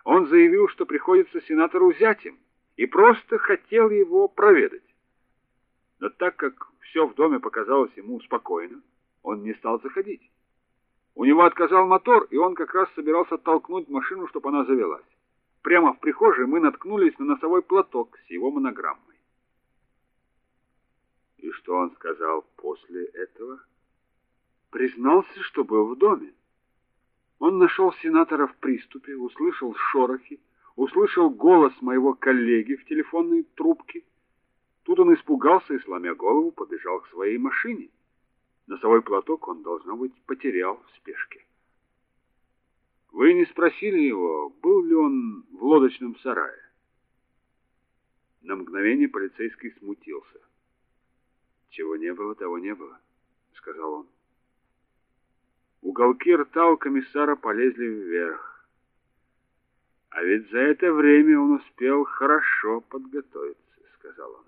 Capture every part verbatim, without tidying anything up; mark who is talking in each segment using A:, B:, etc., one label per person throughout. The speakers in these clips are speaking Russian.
A: Он заявил, что приходится сенатору зятем, и просто хотел его проведать. Но так как все в доме показалось ему спокойно, он не стал заходить. У него отказал мотор, и он как раз собирался толкнуть машину, чтобы она завелась. Прямо в прихожей мы наткнулись на носовой платок с его монограммой. И что он сказал после этого? Признался, что был в доме. Он нашел сенатора в приступе, услышал шорохи, услышал голос моего коллеги в телефонной трубке. Тут он испугался и, сломя голову, побежал к своей машине. Носовой платок он, должно быть, потерял в спешке. Вы не спросили его, был ли он в лодочном сарае? На мгновение полицейский смутился. Чего не было, того не было, сказал он. Уголки рта у комиссара полезли вверх. А ведь за это время он успел хорошо подготовиться, сказал он.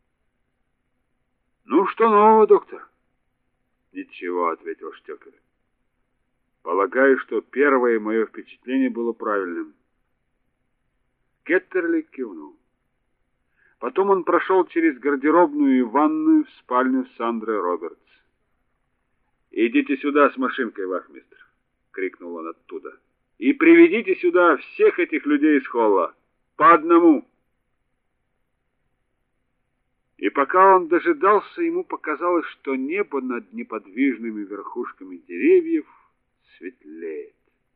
A: Ну, что нового, доктор? Ничего, ответил Штекель. Полагаю, что первое мое впечатление было правильным. Кеттерли кивнул. Потом он прошел через гардеробную и ванную в спальню Сандры Робертс. «Идите сюда с машинкой, вахмистр!» — крикнул он оттуда. «И приведите сюда всех этих людей из холла! По одному!» И пока он дожидался, ему показалось, что небо над неподвижными верхушками деревьев светлеет.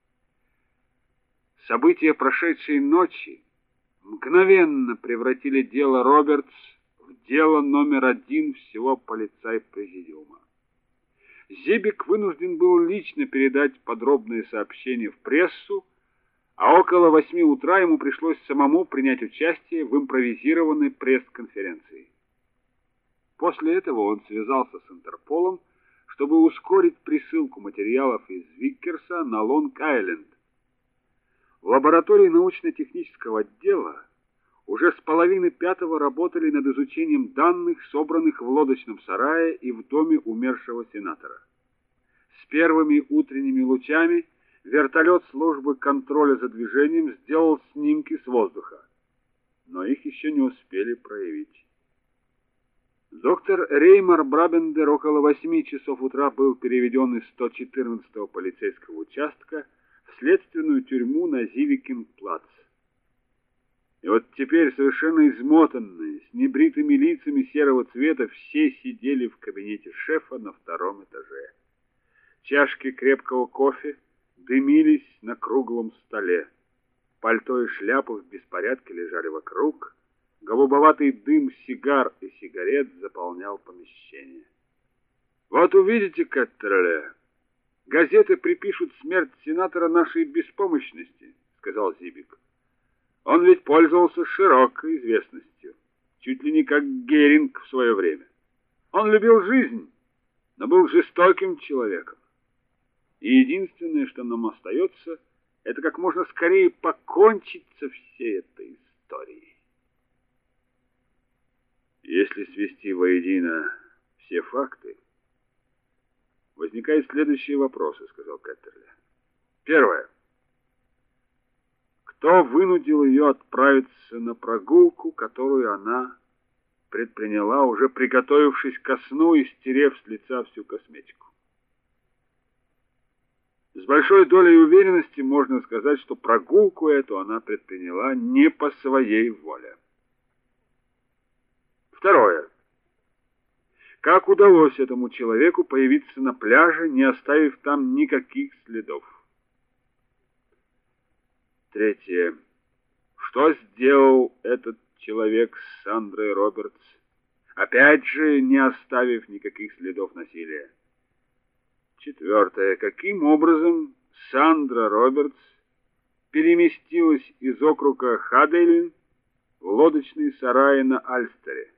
A: События прошедшей ночи мгновенно превратили дело Робертс в дело номер один всего полицай-президиума. Зибик вынужден был лично передать подробные сообщения в прессу, а около восьми утра ему пришлось самому принять участие в импровизированной пресс-конференции. После этого он связался с Интерполом, чтобы ускорить присылку материалов из Виккерса на Лонг-Айленд. В лаборатории научно-технического отдела уже с половины пятого работали над изучением данных, собранных в лодочном сарае и в доме умершего сенатора. С первыми утренними лучами вертолет службы контроля за движением сделал снимки с воздуха, но их еще не успели проявить. Доктор Реймар Брабендер около восьми часов утра был переведен из сто четырнадцатого полицейского участка в следственную тюрьму на Зивикин-плац. И вот теперь, совершенно измотанные, с небритыми лицами серого цвета, все сидели в кабинете шефа на втором этаже. Чашки крепкого кофе дымились на круглом столе. Пальто и шляпы в беспорядке лежали вокруг. Голубоватый дым сигар и сигарет заполнял помещение. Вот увидите, Кеттерли, газеты припишут смерть сенатора нашей беспомощности, сказал Зибик. Он ведь пользовался широкой известностью, чуть ли не как Геринг в свое время. Он любил жизнь, но был жестоким человеком. И единственное, что нам остается, это как можно скорее покончить со всей этой историей. Если свести воедино все факты, возникают следующие вопросы, сказал Кеттерли. Первое. Кто вынудил ее отправиться на прогулку, которую она предприняла, уже приготовившись ко сну и стерев с лица всю косметику? С большой долей уверенности можно сказать, что прогулку эту она предприняла не по своей воле. Второе. Как удалось этому человеку появиться на пляже, не оставив там никаких следов? Третье. Что сделал этот человек с Сандрой Робертс, опять же не оставив никаких следов насилия? Четвертое. Каким образом Сандра Робертс переместилась из округа Хаделин в лодочный сарай на Альстере?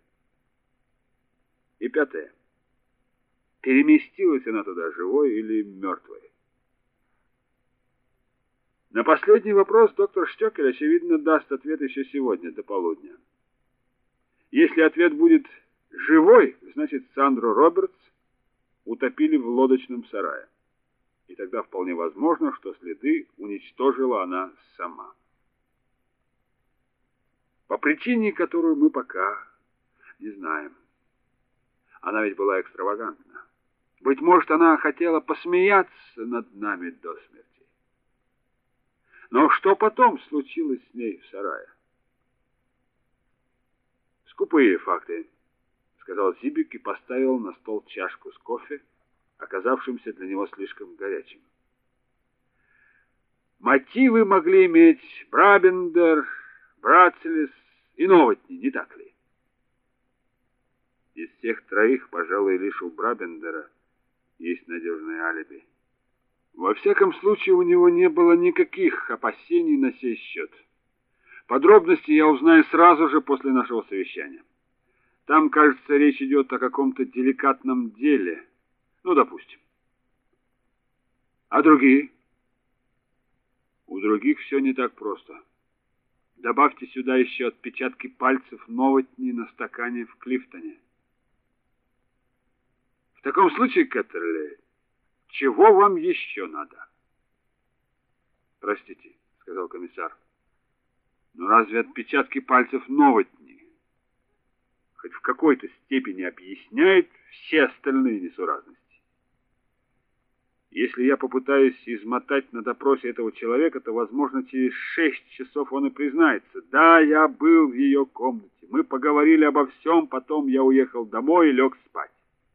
A: И пятое. Переместилась она туда живой или мертвой? На последний вопрос доктор Штекель, очевидно, даст ответ еще сегодня, до полудня. Если ответ будет живой, значит, Сандру Робертс утопили в лодочном сарае. И тогда вполне возможно, что следы уничтожила она сама. По причине, которую мы пока не знаем. Она ведь была экстравагантна. Быть может, она хотела посмеяться над нами до смерти. Но что потом случилось с ней в сарае? Скупые факты, сказал Зибик и поставил на стол чашку с кофе, оказавшимся для него слишком горячим. Мотивы могли иметь Брабендер, Брацелес и Новотни, не так ли? Из всех троих, пожалуй, лишь у Брабендера есть надежное алиби. Во всяком случае, у него не было никаких опасений на сей счет. Подробности я узнаю сразу же после нашего совещания. Там, кажется, речь идет о каком-то деликатном деле. Ну, допустим. А другие? У других все не так просто. Добавьте сюда еще отпечатки пальцев Новотни на стакане в Клифтоне. В таком случае, Кеттерли, чего вам еще надо? Простите, сказал комиссар. Но разве отпечатки пальцев Новотни хоть в какой-то степени объясняют все остальные несуразности? Если я попытаюсь измотать на допросе этого человека, то, возможно, через шесть часов он и признается. Да, я был в ее комнате. Мы поговорили обо всем, потом я уехал домой и лег спать.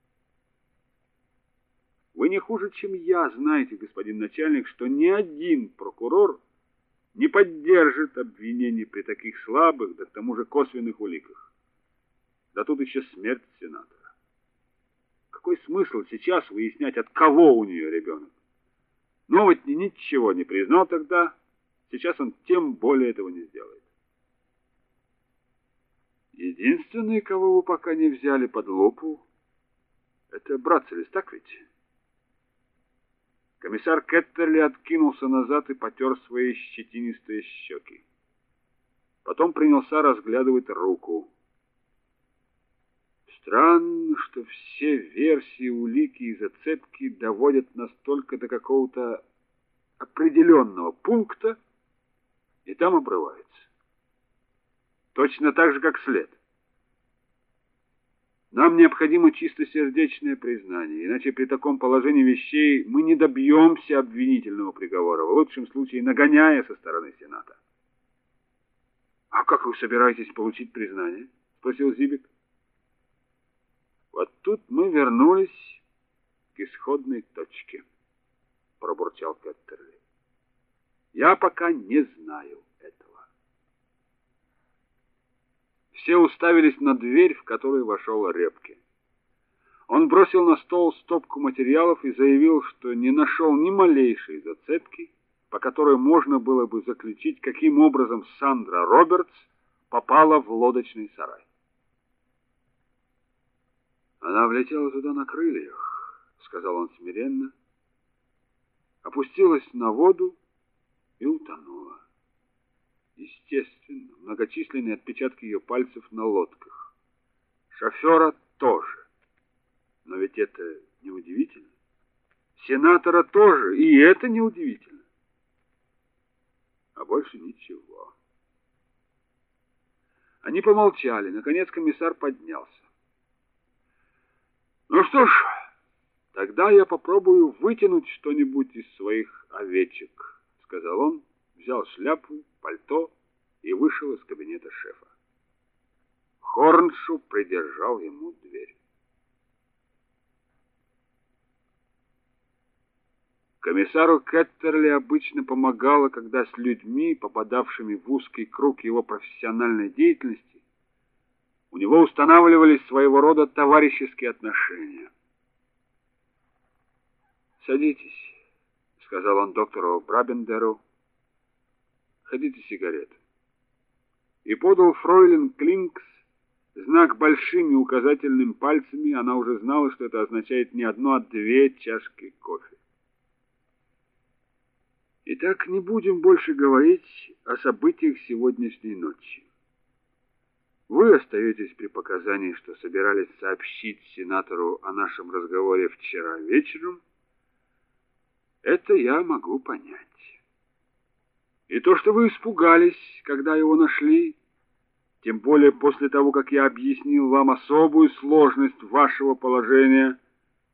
A: Вы не хуже, чем я, знаете, господин начальник, что ни один прокурор не поддержит обвинений при таких слабых, да к тому же косвенных уликах. Да тут еще смерть сенатора. Какой смысл сейчас выяснять, от кого у нее ребенок? Новотни ничего не признал тогда, сейчас он тем более этого не сделает. Единственный, кого вы пока не взяли под лупу, это Брацелес, так ведь? Комиссар Кеттерли откинулся назад и потер свои щетинистые щеки. Потом принялся разглядывать руку. Странно, что все версии, улики и зацепки доводят нас только до какого-то определенного пункта и там обрываются. Точно так же, как след. Нам необходимо чистосердечное признание, иначе при таком положении вещей мы не добьемся обвинительного приговора, в лучшем случае нагоняя со стороны Сената. — А как вы собираетесь получить признание? — спросил Зибик. — Вот тут мы вернулись к исходной точке, — пробурчал Кеттерли. — Я пока не знаю этого. Все уставились на дверь, в которую вошел Репке. Он бросил на стол стопку материалов и заявил, что не нашел ни малейшей зацепки, по которой можно было бы заключить, каким образом Сандра Робертс попала в лодочный сарай. Она влетела туда на крыльях, сказал он смиренно, опустилась на воду и утонула. Естественно, многочисленные отпечатки ее пальцев на лодках. Шофера тоже. Но ведь это неудивительно. Сенатора тоже, и это неудивительно. А больше ничего. Они помолчали. Наконец комиссар поднялся. Ну что ж, тогда я попробую вытянуть что-нибудь из своих овечек, сказал он, взял шляпу, пальто и вышел из кабинета шефа. Хорншоу придержал ему дверь. Комиссару Кеттерли обычно помогало, когда с людьми, попадавшими в узкий круг его профессиональной деятельности, у него устанавливались своего рода товарищеские отношения. «Садитесь», — сказал он доктору Брабендеру. «Хотите сигарет?» И подал фройлен Клинкс знак большими указательными пальцами. Она уже знала, что это означает не одну, а две чашки кофе. Итак, не будем больше говорить о событиях сегодняшней ночи. Вы остаетесь при показании, что собирались сообщить сенатору о нашем разговоре вчера вечером. Это я могу понять. И то, что вы испугались, когда его нашли, Тем более после того, как я объяснил вам особую сложность вашего положения,